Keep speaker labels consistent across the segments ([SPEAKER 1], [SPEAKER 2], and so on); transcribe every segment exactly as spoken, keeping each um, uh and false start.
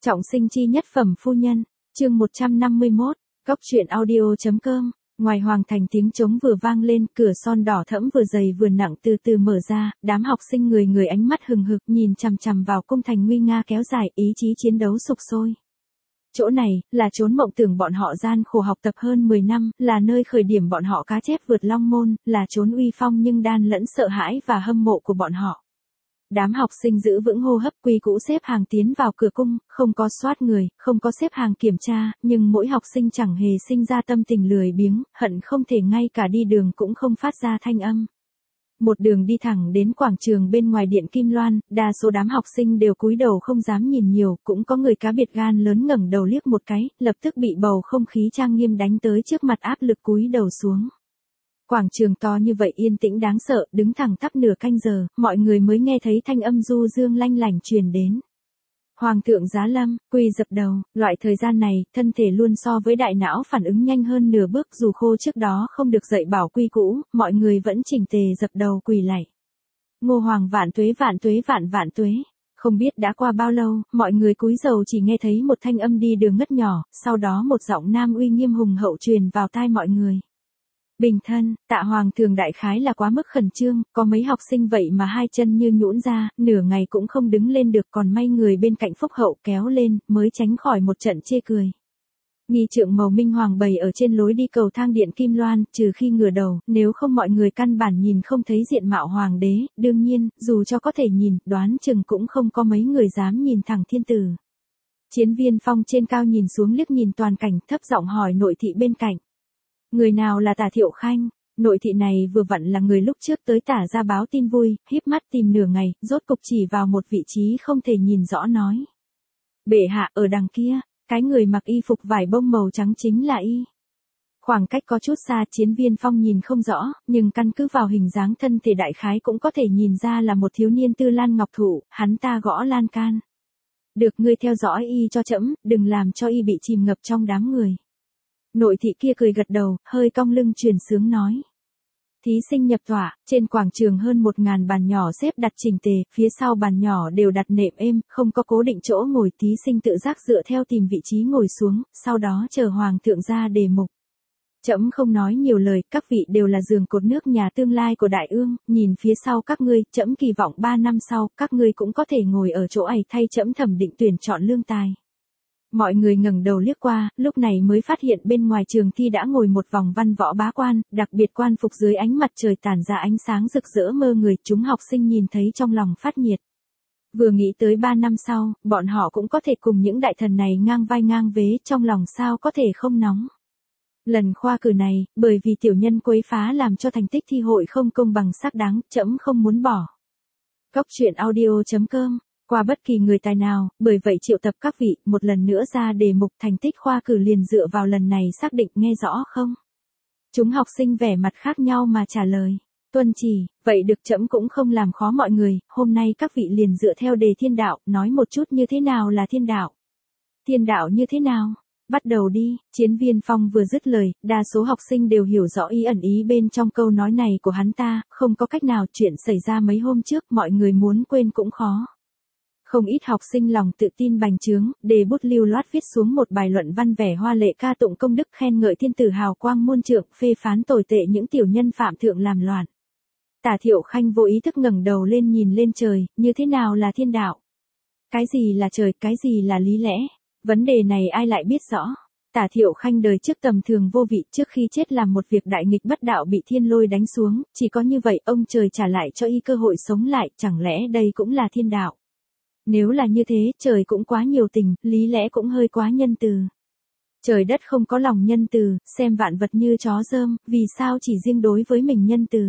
[SPEAKER 1] Trọng sinh chi nhất phẩm phu nhân, chương một trăm năm mươi mốt, Cóc truyện audio.com. Ngoài hoàng thành tiếng trống vừa vang lên, cửa son đỏ thẫm vừa dày vừa nặng từ từ mở ra, đám học sinh người người ánh mắt hừng hực nhìn chằm chằm vào cung thành nguy nga kéo dài, ý chí chiến đấu sục sôi. Chỗ này, là chốn mộng tưởng bọn họ gian khổ học tập hơn mười năm, là nơi khởi điểm bọn họ cá chép vượt long môn, là chốn uy phong nhưng đan lẫn sợ hãi và hâm mộ của bọn họ. Đám học sinh giữ vững hô hấp quy cũ xếp hàng tiến vào cửa cung, không có soát người, không có xếp hàng kiểm tra, nhưng mỗi học sinh chẳng hề sinh ra tâm tình lười biếng, hận không thể ngay cả đi đường cũng không phát ra thanh âm. Một đường đi thẳng đến quảng trường bên ngoài điện Kim Loan, đa số đám học sinh đều cúi đầu không dám nhìn nhiều, cũng có người cá biệt gan lớn ngẩng đầu liếc một cái, lập tức bị bầu không khí trang nghiêm đánh tới trước mặt áp lực cúi đầu xuống. Quảng trường to như vậy yên tĩnh đáng sợ, đứng thẳng tắp nửa canh giờ, mọi người mới nghe thấy thanh âm du dương lanh lảnh truyền đến. Hoàng thượng giá lâm, quỳ dập đầu, loại thời gian này, thân thể luôn so với đại não phản ứng nhanh hơn nửa bước, dù khô trước đó không được dạy bảo quy cũ, mọi người vẫn chỉnh tề dập đầu quỳ lạy. Ngô Hoàng vạn tuế vạn tuế vạn vạn tuế. Không biết đã qua bao lâu, mọi người cúi đầu chỉ nghe thấy một thanh âm đi đường ngất nhỏ, sau đó một giọng nam uy nghiêm hùng hậu truyền vào tai mọi người. Bình thân, tạ hoàng thường đại khái là quá mức khẩn trương, có mấy học sinh vậy mà hai chân như nhũn ra, nửa ngày cũng không đứng lên được, còn may người bên cạnh phúc hậu kéo lên, mới tránh khỏi một trận chê cười. Nghi trượng màu minh hoàng bày ở trên lối đi cầu thang điện Kim Loan, trừ khi ngửa đầu, nếu không mọi người căn bản nhìn không thấy diện mạo hoàng đế, đương nhiên, dù cho có thể nhìn, đoán chừng cũng không có mấy người dám nhìn thẳng thiên tử. Chiến Viên Phong trên cao nhìn xuống liếc nhìn toàn cảnh, thấp giọng hỏi nội thị bên cạnh. Người nào là Tả Thiệu Khanh? Nội thị này vừa vặn là người lúc trước tới Tả ra báo tin vui, híp mắt tìm nửa ngày, rốt cục chỉ vào một vị trí không thể nhìn rõ nói. Bệ hạ ở đằng kia, cái người mặc y phục vải bông màu trắng chính là y. Khoảng cách có chút xa, Chiến Viên Phong nhìn không rõ, nhưng căn cứ vào hình dáng thân thể đại khái cũng có thể nhìn ra là một thiếu niên tư lan ngọc thụ, hắn ta gõ lan can. Được, ngươi theo dõi y cho trẫm, đừng làm cho y bị chìm ngập trong đám người. Nội thị kia cười gật đầu, hơi cong lưng truyền sướng nói. Thí sinh nhập tọa, trên quảng trường hơn một ngàn bàn nhỏ xếp đặt chỉnh tề, phía sau bàn nhỏ đều đặt nệm êm, không có cố định chỗ ngồi, thí sinh tự giác dựa theo tìm vị trí ngồi xuống, sau đó chờ hoàng thượng ra đề mục. Trẫm không nói nhiều lời, các vị đều là giường cột nước nhà tương lai của đại ương, nhìn phía sau các ngươi, trẫm kỳ vọng ba năm sau, các ngươi cũng có thể ngồi ở chỗ ấy thay trẫm thẩm định tuyển chọn lương tài. Mọi người ngẩng đầu liếc qua, lúc này mới phát hiện bên ngoài trường thi đã ngồi một vòng văn võ bá quan, đặc biệt quan phục dưới ánh mặt trời tản ra ánh sáng rực rỡ mơ người, chúng học sinh nhìn thấy trong lòng phát nhiệt. Vừa nghĩ tới ba năm sau, bọn họ cũng có thể cùng những đại thần này ngang vai ngang vế, trong lòng sao có thể không nóng. Lần khoa cử này, bởi vì tiểu nhân quấy phá làm cho thành tích thi hội không công bằng xác đáng, trẫm không muốn bỏ. Cóc truyện audio.com. Qua bất kỳ người tài nào, bởi vậy triệu tập các vị, một lần nữa ra đề mục thành tích khoa cử liền dựa vào lần này xác định, nghe rõ không? Chúng học sinh vẻ mặt khác nhau mà trả lời. Tuân chỉ, vậy được, trẫm cũng không làm khó mọi người, hôm nay các vị liền dựa theo đề thiên đạo, nói một chút như thế nào là thiên đạo. Thiên đạo như thế nào? Bắt đầu đi. Chiến Viên Phong vừa dứt lời, đa số học sinh đều hiểu rõ ý ẩn ý bên trong câu nói này của hắn ta, không có cách nào, chuyện xảy ra mấy hôm trước, mọi người muốn quên cũng khó. Không ít học sinh lòng tự tin bành trướng, đề bút lưu loát viết xuống một bài luận văn vẻ hoa lệ ca tụng công đức, khen ngợi thiên tử hào quang muôn trượng, phê phán tồi tệ những tiểu nhân phạm thượng làm loạn. Tả Thiệu Khanh vô ý thức ngẩng đầu lên nhìn lên trời, như thế nào là thiên đạo? Cái gì là trời, cái gì là lý lẽ? Vấn đề này ai lại biết rõ? Tả Thiệu Khanh đời trước tầm thường vô vị, trước khi chết làm một việc đại nghịch bất đạo bị thiên lôi đánh xuống, chỉ có như vậy ông trời trả lại cho y cơ hội sống lại, chẳng lẽ đây cũng là thiên đạo? Nếu là như thế, trời cũng quá nhiều tình, lý lẽ cũng hơi quá nhân từ. Trời đất không có lòng nhân từ, xem vạn vật như chó dơm, vì sao chỉ riêng đối với mình nhân từ?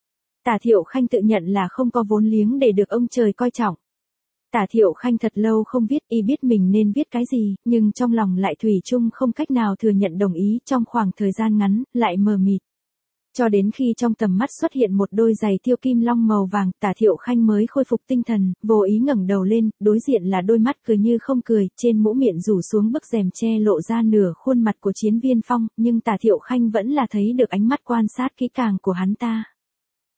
[SPEAKER 1] Tả Thiệu Khanh tự nhận là không có vốn liếng để được ông trời coi trọng. Tả Thiệu Khanh thật lâu không viết, y biết mình nên viết cái gì, nhưng trong lòng lại thủy chung không cách nào thừa nhận đồng ý, trong khoảng thời gian ngắn, lại mờ mịt. Cho đến khi trong tầm mắt xuất hiện một đôi giày thiêu kim long màu vàng, Tả Thiệu Khanh mới khôi phục tinh thần, vô ý ngẩng đầu lên, đối diện là đôi mắt cười như không cười, trên mũ miệng rủ xuống bức rèm che lộ ra nửa khuôn mặt của Chiến Viên Phong, nhưng Tả Thiệu Khanh vẫn là thấy được ánh mắt quan sát kỹ càng của hắn ta.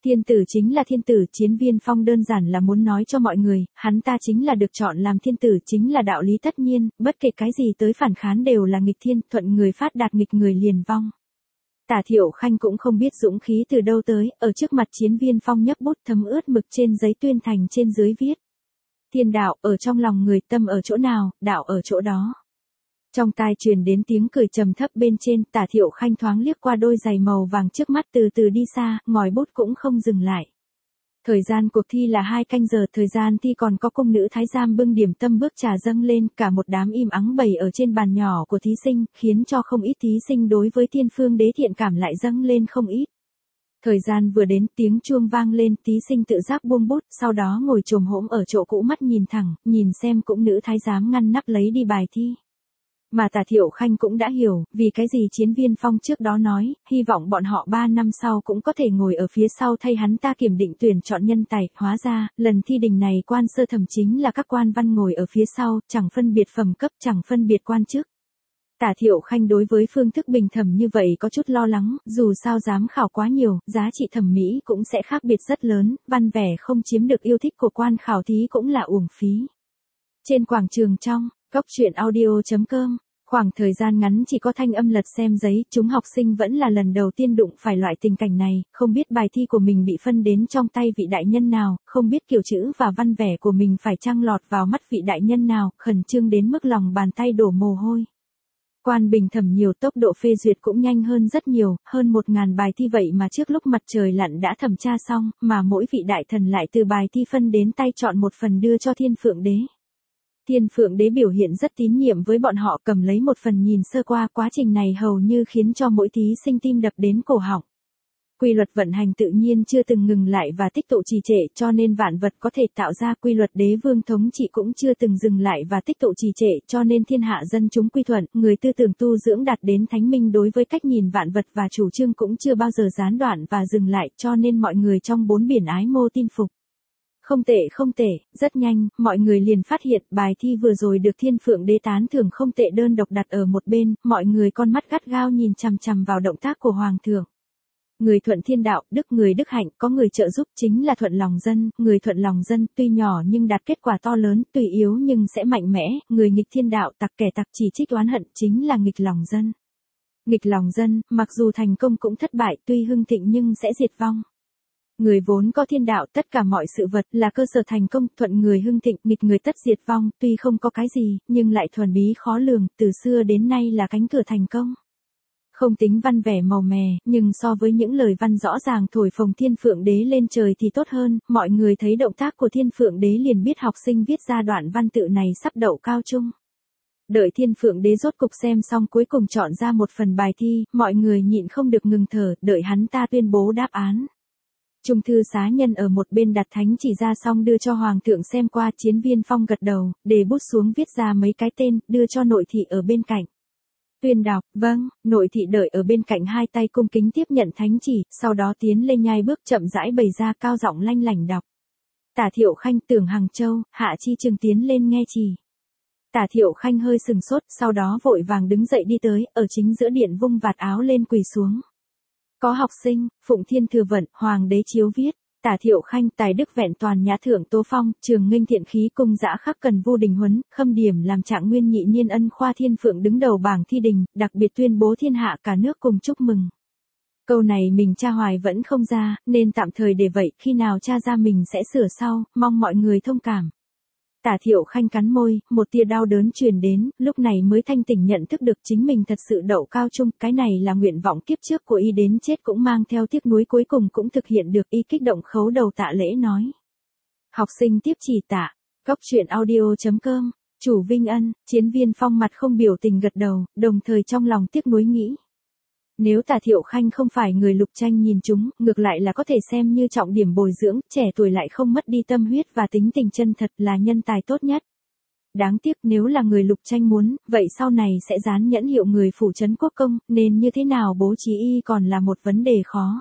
[SPEAKER 1] Thiên tử chính là thiên tử, Chiến Viên Phong đơn giản là muốn nói cho mọi người, hắn ta chính là được chọn làm thiên tử, chính là đạo lý tất nhiên, bất kể cái gì tới phản kháng đều là nghịch thiên, thuận người phát đạt nghịch người liền vong. Tả Thiệu Khanh cũng không biết dũng khí từ đâu tới, ở trước mặt Chiến Viên Phong nhấc bút thấm ướt mực trên giấy tuyên thành trên dưới viết. Thiên đạo ở trong lòng người, tâm ở chỗ nào, đạo ở chỗ đó. Trong tai truyền đến tiếng cười trầm thấp bên trên, Tả Thiệu Khanh thoáng liếc qua đôi giày màu vàng trước mắt từ từ đi xa, ngòi bút cũng không dừng lại. Thời gian cuộc thi là hai canh giờ, thời gian thi còn có cung nữ thái giám bưng điểm tâm bước trà dâng lên, cả một đám im ắng bày ở trên bàn nhỏ của thí sinh, khiến cho không ít thí sinh đối với Thiên Phương Đế thiện cảm lại dâng lên không ít. Thời gian vừa đến, tiếng chuông vang lên, thí sinh tự giác buông bút, sau đó ngồi chồm hổm ở chỗ cũ, mắt nhìn thẳng, nhìn xem cung nữ thái giám ngăn nắp lấy đi bài thi. Mà Tả Thiệu Khanh cũng đã hiểu, vì cái gì Chiến Viên Phong trước đó nói, hy vọng bọn họ ba năm sau cũng có thể ngồi ở phía sau thay hắn ta kiểm định tuyển chọn nhân tài, hóa ra, lần thi đình này quan sơ thẩm chính là các quan văn ngồi ở phía sau, chẳng phân biệt phẩm cấp, chẳng phân biệt quan chức. Tả Thiệu Khanh đối với phương thức bình thẩm như vậy có chút lo lắng, dù sao giám khảo quá nhiều, giá trị thẩm mỹ cũng sẽ khác biệt rất lớn, văn vẻ không chiếm được yêu thích của quan khảo thí cũng là uổng phí. Trên quảng trường trong, góc truyện audio chấm com, khoảng thời gian ngắn chỉ có thanh âm lật xem giấy, chúng học sinh vẫn là lần đầu tiên đụng phải loại tình cảnh này, không biết bài thi của mình bị phân đến trong tay vị đại nhân nào, không biết kiểu chữ và văn vẻ của mình phải chăng lọt vào mắt vị đại nhân nào, khẩn trương đến mức lòng bàn tay đổ mồ hôi. Quan bình thẩm nhiều, tốc độ phê duyệt cũng nhanh hơn rất nhiều, hơn một ngàn bài thi vậy mà trước lúc mặt trời lặn đã thẩm tra xong, mà mỗi vị đại thần lại từ bài thi phân đến tay chọn một phần đưa cho Thiên Phượng Đế. Thiên Phượng Đế biểu hiện rất tín nhiệm với bọn họ, cầm lấy một phần nhìn sơ qua, quá trình này hầu như khiến cho mỗi thí sinh tim đập đến cổ họng. Quy luật vận hành tự nhiên chưa từng ngừng lại và tích tụ trì trệ, cho nên vạn vật có thể tạo ra, quy luật đế vương thống trị cũng chưa từng dừng lại và tích tụ trì trệ, cho nên thiên hạ dân chúng quy thuận, người tư tưởng tu dưỡng đạt đến thánh minh đối với cách nhìn vạn vật và chủ trương cũng chưa bao giờ gián đoạn và dừng lại, cho nên mọi người trong bốn biển ái mô tin phục. Không tệ không tệ, rất nhanh, mọi người liền phát hiện bài thi vừa rồi được Thiên Phượng Đế tán thưởng không tệ đơn độc đặt ở một bên, mọi người con mắt gắt gao nhìn chằm chằm vào động tác của Hoàng thượng. Người thuận thiên đạo, đức người đức hạnh, có người trợ giúp chính là thuận lòng dân, người thuận lòng dân tuy nhỏ nhưng đạt kết quả to lớn, tuy yếu nhưng sẽ mạnh mẽ, người nghịch thiên đạo, tặc kẻ tặc chỉ trích oán hận chính là nghịch lòng dân. Nghịch lòng dân, mặc dù thành công cũng thất bại, tuy hưng thịnh nhưng sẽ diệt vong. Người vốn có thiên đạo, tất cả mọi sự vật là cơ sở thành công, thuận người hưng thịnh, nghịch người tất diệt vong, tuy không có cái gì, nhưng lại thuần bí khó lường, từ xưa đến nay là cánh cửa thành công. Không tính văn vẻ màu mè, nhưng so với những lời văn rõ ràng thổi phồng Thiên Phượng Đế lên trời thì tốt hơn, mọi người thấy động tác của Thiên Phượng Đế liền biết học sinh viết ra đoạn văn tự này sắp đậu cao trung. Đợi Thiên Phượng Đế rốt cục xem xong cuối cùng chọn ra một phần bài thi, mọi người nhịn không được ngừng thở, đợi hắn ta tuyên bố đáp án. Trung thư xá nhân ở một bên đặt thánh chỉ ra xong đưa cho Hoàng thượng xem qua, Chiến Viên Phong gật đầu, để bút xuống viết ra mấy cái tên, đưa cho nội thị ở bên cạnh. Tuyên đọc, vâng, nội thị đợi ở bên cạnh hai tay cung kính tiếp nhận thánh chỉ, sau đó tiến lên nhai bước chậm rãi bày ra cao giọng lanh lảnh đọc. Tả Thiệu Khanh, Tưởng Hằng Châu, Hạ Chi Trường tiến lên nghe chỉ. Tả Thiệu Khanh hơi sừng sốt, sau đó vội vàng đứng dậy đi tới, ở chính giữa điện vung vạt áo lên quỳ xuống. Có học sinh, Phụng Thiên Thừa Vận, Hoàng đế chiếu viết. Tả Thiệu Khanh, tài đức vẹn toàn nhã thượng Tố Phong, trường nghênh thiện khí cung dã khắc cần vô đình huấn, khâm điểm làm trạng nguyên nhị niên ân khoa Thiên Phượng đứng đầu bảng thi đình, đặc biệt tuyên bố thiên hạ cả nước cùng chúc mừng. Câu này mình tra hoài vẫn không ra, nên tạm thời để vậy, khi nào tra ra mình sẽ sửa sau, mong mọi người thông cảm. Tả Thiệu Khanh cắn môi, một tia đau đớn truyền đến, lúc này mới thanh tỉnh nhận thức được chính mình thật sự đậu cao trung, cái này là nguyện vọng kiếp trước của y đến chết cũng mang theo tiếc nuối cuối cùng cũng thực hiện được, y kích động khấu đầu tạ lễ nói. Học sinh tiếp chỉ tạ, góc truyện audio chấm com, chủ Vinh Ân, Chiến Viên Phong mặt không biểu tình gật đầu, đồng thời trong lòng tiếc nuối nghĩ. Nếu Tả Thiệu Khanh không phải người Lục Tranh nhìn chúng, ngược lại là có thể xem như trọng điểm bồi dưỡng, trẻ tuổi lại không mất đi tâm huyết và tính tình chân thật là nhân tài tốt nhất. Đáng tiếc nếu là người Lục Tranh muốn, vậy sau này sẽ dán nhẫn hiệu người phủ trấn quốc công, nên như thế nào bố trí y còn là một vấn đề khó.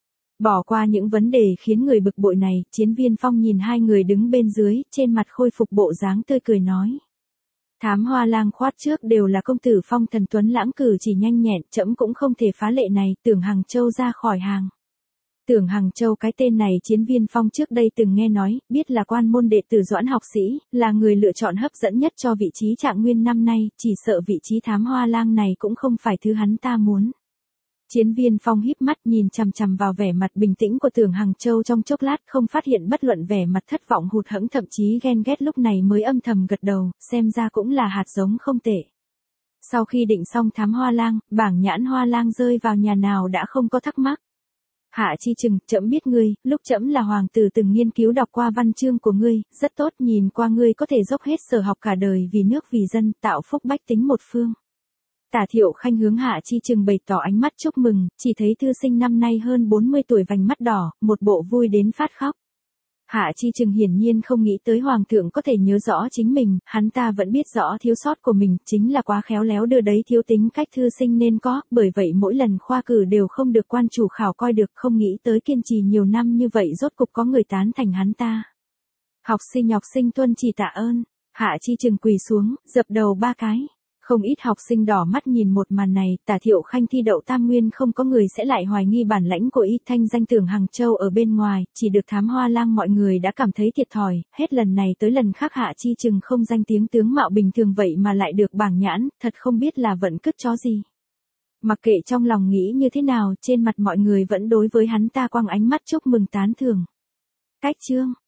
[SPEAKER 1] Bỏ qua những vấn đề khiến người bực bội này, Chiến Viên Phong nhìn hai người đứng bên dưới, trên mặt khôi phục bộ dáng tươi cười nói. Thám Hoa Lang khoát trước đều là công tử phong thần tuấn lãng cử chỉ nhanh nhẹn, trẫm cũng không thể phá lệ này, Tưởng Hằng Châu ra khỏi hàng. Tưởng Hằng Châu cái tên này Chiến Viên Phong trước đây từng nghe nói, biết là quan môn đệ tử Doãn học sĩ, là người lựa chọn hấp dẫn nhất cho vị trí trạng nguyên năm nay, chỉ sợ vị trí thám hoa lang này cũng không phải thứ hắn ta muốn. Chiến Viên Phong híp mắt nhìn chằm chằm vào vẻ mặt bình tĩnh của Tưởng Hằng Châu trong chốc lát, không phát hiện bất luận vẻ mặt thất vọng hụt hẫng thậm chí ghen ghét, lúc này mới âm thầm gật đầu, xem ra cũng là hạt giống không tệ. Sau khi định xong thám hoa lang, bảng nhãn hoa lang rơi vào nhà nào đã không có thắc mắc. Hạ Chi Trừng, trẫm biết ngươi, lúc trẫm là hoàng tử từng nghiên cứu đọc qua văn chương của ngươi, rất tốt, nhìn qua ngươi có thể dốc hết sở học cả đời vì nước vì dân, tạo phúc bách tính một phương. Tả Thiệu Khanh hướng Hạ Chi Trừng bày tỏ ánh mắt chúc mừng, chỉ thấy thư sinh năm nay hơn bốn mươi tuổi vành mắt đỏ, một bộ vui đến phát khóc. Hạ Chi Trừng hiển nhiên không nghĩ tới hoàng thượng có thể nhớ rõ chính mình, hắn ta vẫn biết rõ thiếu sót của mình, chính là quá khéo léo đưa đấy thiếu tính cách thư sinh nên có, bởi vậy mỗi lần khoa cử đều không được quan chủ khảo coi được, không nghĩ tới kiên trì nhiều năm như vậy rốt cục có người tán thành hắn ta. Học sinh học sinh tuân chỉ tạ ơn, Hạ Chi Trừng quỳ xuống, dập đầu ba cái. Không ít học sinh đỏ mắt nhìn một màn này, Tả Thiệu Khanh thi đậu tam nguyên không có người sẽ lại hoài nghi bản lãnh của y, thanh danh Tưởng Hằng Châu ở bên ngoài, chỉ được thám hoa lang mọi người đã cảm thấy thiệt thòi, hết lần này tới lần khác Hạ Chi Trừng không danh tiếng tướng mạo bình thường vậy mà lại được bảng nhãn, thật không biết là vận cứt chó gì. Mặc kệ trong lòng nghĩ như thế nào, trên mặt mọi người vẫn đối với hắn ta quăng ánh mắt chúc mừng tán thưởng. Cách chương